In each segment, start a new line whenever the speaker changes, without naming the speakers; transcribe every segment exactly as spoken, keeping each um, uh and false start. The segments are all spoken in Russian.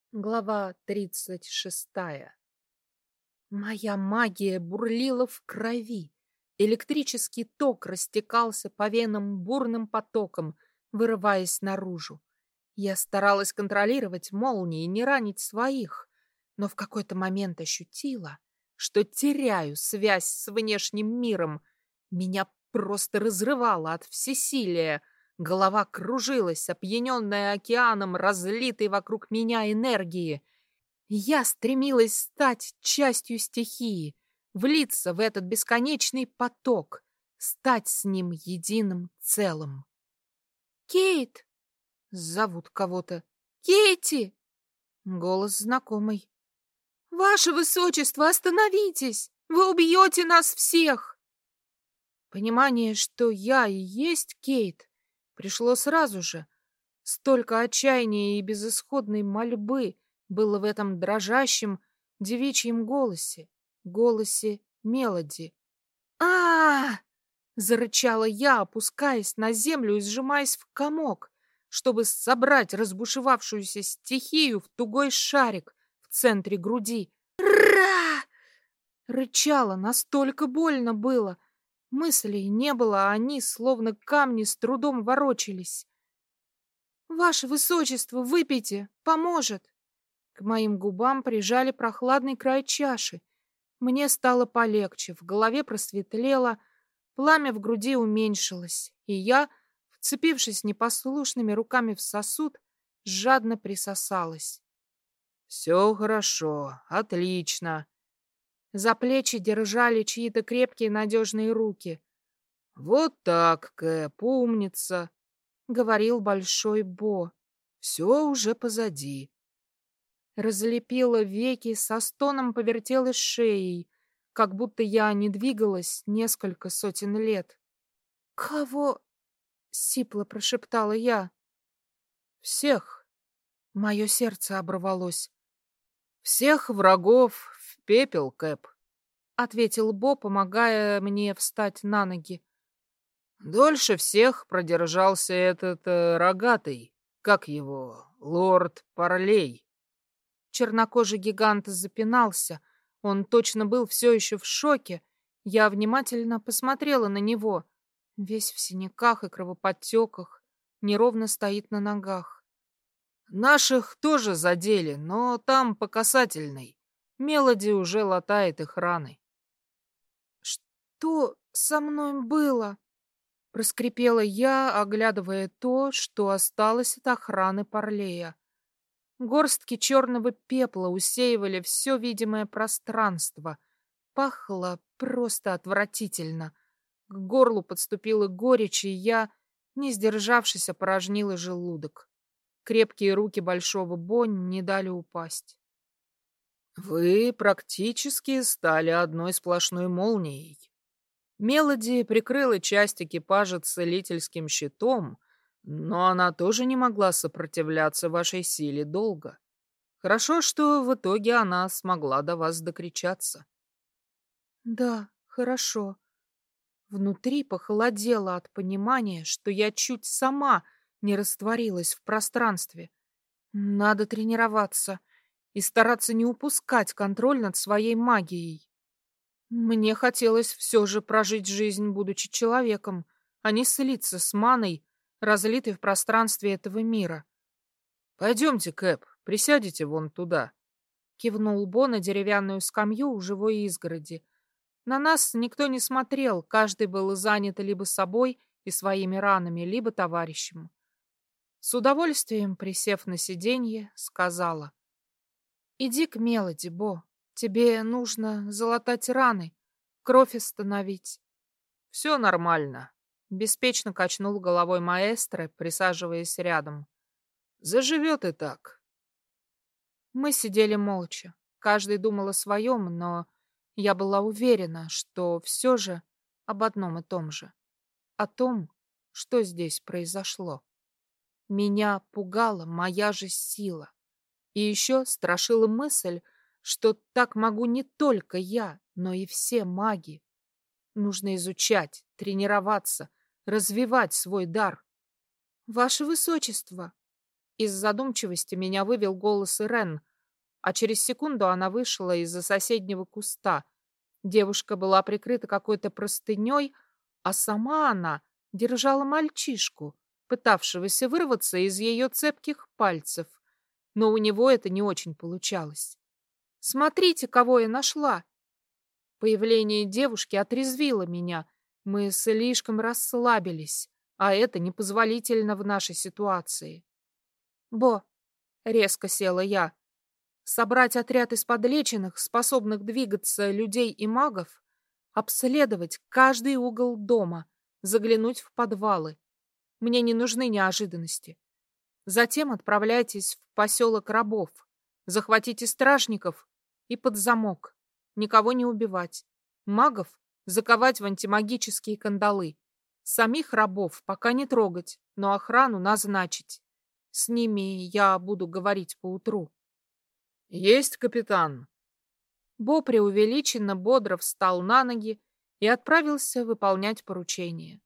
Глава тридцать шестая. Моя магия бурлила в крови. Электрический ток растекался по венам бурным потоком, вырываясь наружу. Я старалась контролировать молнии и не ранить своих, но в какой-то момент ощутила, что теряю связь с внешним миром. Меня просто разрывало от всесилия. Голова кружилась, опьяненная океаном, разлитой вокруг меня энергии. Я стремилась стать частью стихии, влиться в этот бесконечный поток, стать с ним единым целым. «Кейт!» — зовут кого-то. «Кейти!» — голос знакомый. «Ваше Высочество, остановитесь! Вы убьете нас всех!» Понимание, что я и есть Кейт, пришло сразу же. Столько отчаяния и безысходной мольбы было в этом дрожащем девичьем голосе, голосе Мелоди. а, -а, -а зарычала я, опускаясь на землю и сжимаясь в комок, чтобы собрать разбушевавшуюся стихию в тугой шарик в центре груди. «Ра!» Рычала, настолько больно было. Мыслей не было, а они, словно камни, с трудом ворочались. «Ваше Высочество, выпейте, поможет!» К моим губам прижали прохладный край чаши. Мне стало полегче, в голове просветлело, пламя в груди уменьшилось, и я, вцепившись непослушными руками в сосуд, жадно присосалась. «Все хорошо, отлично!» За плечи держали чьи-то крепкие надежные руки. «Вот так, Кэп, умница!» — говорил Большой Бо. «Все уже позади». Разлепила веки, со стоном повертелась шеей, как будто я не двигалась несколько сотен лет. «Кого?» — сипло прошептала я. «Всех!» — мое сердце оборвалось. «Всех врагов в пепел, Кэп!» — ответил Бо, помогая мне встать на ноги. «Дольше всех продержался этот э, рогатый, как его, лорд Парлей». Чернокожий гигант запинался. Он точно был все еще в шоке. Я внимательно посмотрела на него. Весь в синяках и кровоподтеках. Неровно стоит на ногах. Наших тоже задели, но там по касательной. Мелоди уже латает их раны. «Что со мной было?» Проскрипела я, оглядывая то, что осталось от охраны Парлея. Горстки черного пепла усеивали все видимое пространство. Пахло просто отвратительно. К горлу подступила горечь, и я, не сдержавшись, опорожнила желудок. Крепкие руки Большого Бо не дали упасть. «Вы практически стали одной сплошной молнией». Мелоди прикрыла часть экипажа целительским щитом, но она тоже не могла сопротивляться вашей силе долго. Хорошо, что в итоге она смогла до вас докричаться. Да, хорошо. Внутри похолодело от понимания, что я чуть сама не растворилась в пространстве. Надо тренироваться и стараться не упускать контроль над своей магией. Мне хотелось все же прожить жизнь, будучи человеком, а не слиться с маной, разлитой в пространстве этого мира. «Пойдемте, Кэп, присядете вон туда», — кивнул Бо на деревянную скамью у живой изгороди. На нас никто не смотрел, каждый был занят либо собой и своими ранами, либо товарищем. С удовольствием, присев на сиденье, сказала: «Иди к Мелоди, Бо. Тебе нужно залатать раны, кровь остановить». «Все нормально», — беспечно качнул головой маэстро, присаживаясь рядом. «Заживет и так». Мы сидели молча. Каждый думал о своем, но я была уверена, что все же об одном и том же. О том, что здесь произошло. Меня пугала моя же сила. И еще страшила мысль, что так могу не только я, но и все маги. Нужно изучать, тренироваться, развивать свой дар. «Ваше Высочество!» Из задумчивости меня вывел голос Ирен, а через секунду она вышла из-за соседнего куста. Девушка была прикрыта какой-то простыней, а сама она держала мальчишку, пытавшегося вырваться из ее цепких пальцев. Но у него это не очень получалось. «Смотрите, кого я нашла!» Появление девушки отрезвило меня. Мы слишком расслабились, а это непозволительно в нашей ситуации. «Бо!» — резко села я. «Собрать отряд из подлеченных, способных двигаться людей и магов, обследовать каждый угол дома, заглянуть в подвалы. Мне не нужны неожиданности. Затем отправляйтесь в поселок рабов, захватите стражников и под замок. Никого не убивать. Магов заковать в антимагические кандалы. Самих рабов пока не трогать, но охрану назначить. С ними я буду говорить поутру».
«Есть, капитан!»
Бо преувеличенно бодро встал на ноги и отправился выполнять поручение.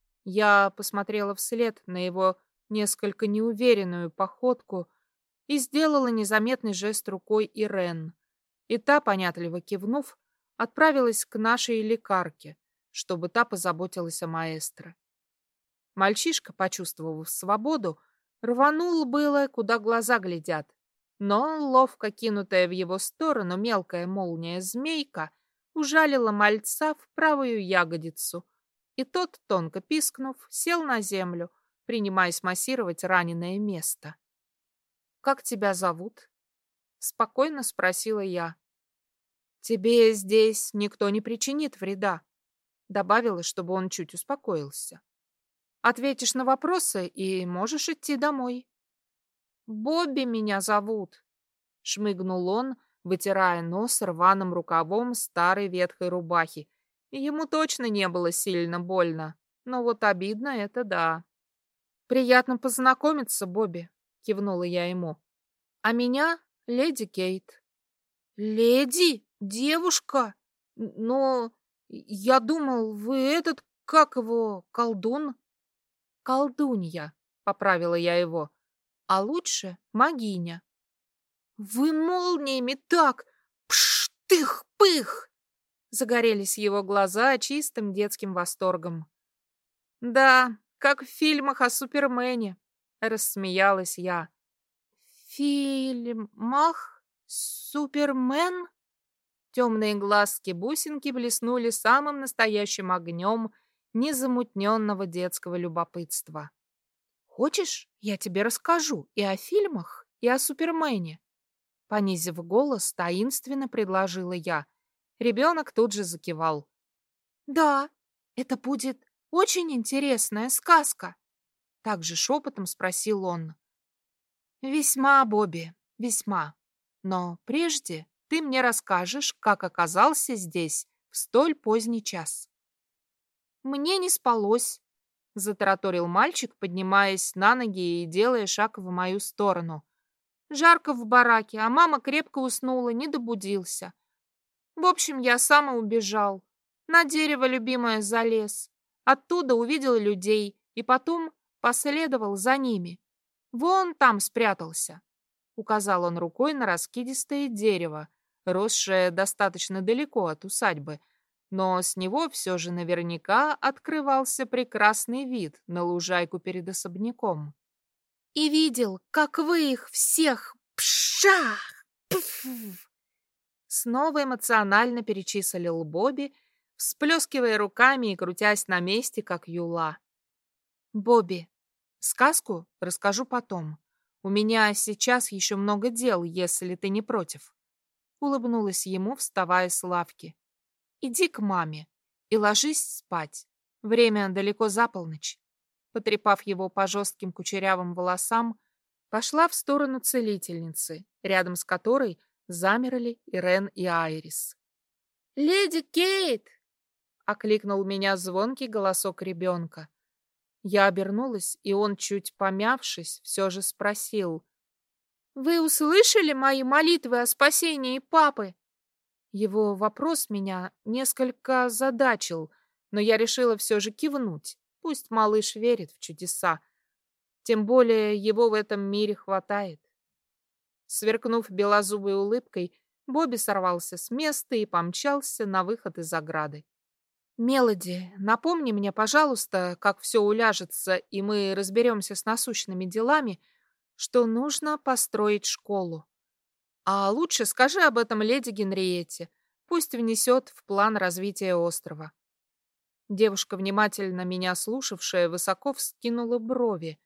Я посмотрела вслед на его несколько неуверенную походку и сделала незаметный жест рукой Ирен. И та, понятливо кивнув, отправилась к нашей лекарке, чтобы та позаботилась о маэстро. Мальчишка, почувствовав свободу, рванул было, куда глаза глядят, но ловко кинутая в его сторону мелкая молния-змейка ужалила мальца в правую ягодицу, и тот, тонко пискнув, сел на землю, принимаясь массировать раненое место. «Как тебя зовут?» — спокойно спросила я. «Тебе здесь никто не причинит вреда», — добавила, чтобы он чуть успокоился. «Ответишь на вопросы и можешь идти домой». «Бобби меня зовут», — шмыгнул он, вытирая нос рваным рукавом старой ветхой рубахи. Ему точно не было сильно больно, но вот обидно это да. «Приятно познакомиться, Бобби», — кивнула я ему. «А меня леди Кейт». «Леди? Девушка? Но я думал, вы этот, как его, колдун?» «Колдунья», — поправила я его. «А лучше магиня». «Вы молниями так! Пш-тых-пых!» Загорелись его глаза чистым детским восторгом. «Да, как в фильмах о Супермене», — рассмеялась я. «В фильмах? Супермен?» Темные глазки-бусинки блеснули самым настоящим огнем незамутненного детского любопытства. «Хочешь, я тебе расскажу и о фильмах, и о Супермене?» Понизив голос, таинственно предложила я. Ребенок тут же закивал. «Да, это будет очень интересная сказка», — также шепотом спросил он. «Весьма, Бобби, весьма. Но прежде ты мне расскажешь, как оказался здесь в столь поздний час». «Мне не спалось», — затараторил мальчик, поднимаясь на ноги и делая шаг в мою сторону. «Жарко в бараке, а мама крепко уснула, не добудился. В общем, я сам и убежал. На дерево любимое залез. Оттуда увидел людей и потом последовал за ними. Вон там спрятался», — указал он рукой на раскидистое дерево, росшее достаточно далеко от усадьбы, но с него все же наверняка открывался прекрасный вид на лужайку перед особняком. «И видел, как вы их всех пшах! Пф!» Снова эмоционально перечислил Бобби, всплескивая руками и крутясь на месте, как юла. «Бобби, сказку расскажу потом. У меня сейчас еще много дел, если ты не против», — улыбнулась ему, вставая с лавки. «Иди к маме и ложись спать. Время далеко за полночь». Потрепав его по жестким кучерявым волосам, пошла в сторону целительницы, рядом с которой замерли Ирен и Айрис. «Леди Кейт!» — окликнул меня звонкий голосок ребенка. Я обернулась, и он, чуть помявшись, все же спросил: «Вы услышали мои молитвы о спасении папы?» Его вопрос меня несколько озадачил, но я решила все же кивнуть. Пусть малыш верит в чудеса. Тем более его в этом мире хватает. Сверкнув белозубой улыбкой, Бобби сорвался с места и помчался на выход из ограды. «Мелоди, напомни мне, пожалуйста, как все уляжется, и мы разберемся с насущными делами, что нужно построить школу. А лучше скажи об этом леди Генриетте, пусть внесет в план развития острова». Девушка, внимательно меня слушавшая, высоко вскинула брови.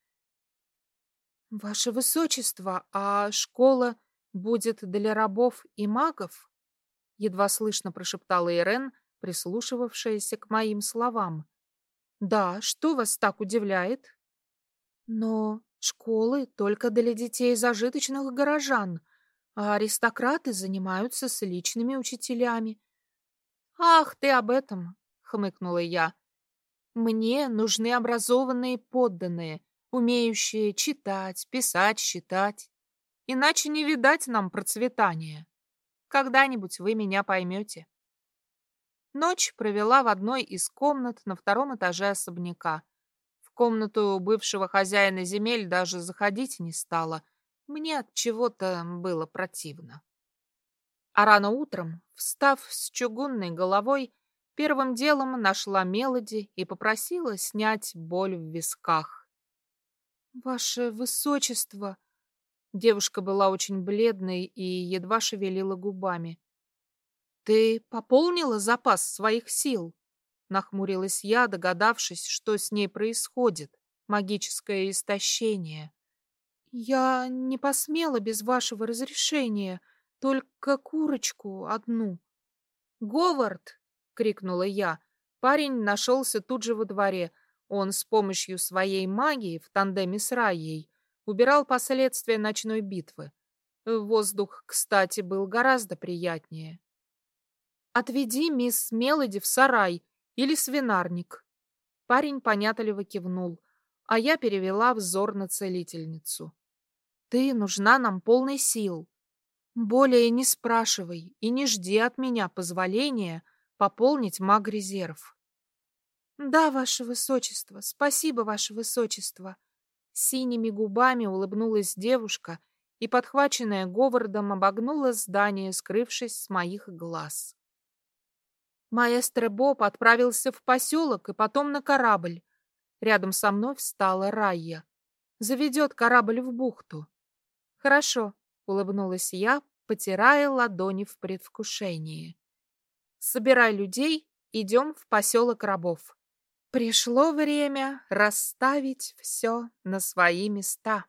«Ваше Высочество, а школа будет для рабов и магов?» Едва слышно прошептала Ирен, прислушивавшаяся к моим словам. «Да, что вас так удивляет?» «Но школы только для детей зажиточных горожан, а аристократы занимаются с личными учителями». «Ах, ты об этом!» — хмыкнула я. «Мне нужны образованные подданные, умеющие читать, писать, считать. Иначе не видать нам процветания. Когда-нибудь вы меня поймете». Ночь провела в одной из комнат на втором этаже особняка. В комнату бывшего хозяина земель даже заходить не стала. Мне от чего-то было противно. А рано утром, встав с чугунной головой, первым делом нашла Мелоди и попросила снять боль в висках. «Ваше Высочество!» Девушка была очень бледной и едва шевелила губами. «Ты пополнила запас своих сил?» Нахмурилась я, догадавшись, что с ней происходит. Магическое истощение. «Я не посмела без вашего разрешения, только курочку одну». «Говард!» — крикнула я. Парень нашелся тут же во дворе. Он с помощью своей магии в тандеме с Райей убирал последствия ночной битвы. Воздух, кстати, был гораздо приятнее. «Отведи мисс Мелоди в сарай или свинарник». Парень понятливо кивнул, а я перевела взор на целительницу. «Ты нужна нам полной сил. Более не спрашивай и не жди от меня позволения пополнить маг-резерв». «Да, ваше высочество, спасибо, ваше высочество». Синими губами улыбнулась девушка и, подхваченная Говардом, обогнула здание, скрывшись с моих глаз. Маэстро Боб отправился в поселок и потом на корабль. Рядом со мной встала Райя. Заведет корабль в бухту. «Хорошо», — улыбнулась я, потирая ладони в предвкушении. «Собирай людей, идем в поселок рабов. Пришло время расставить все на свои места».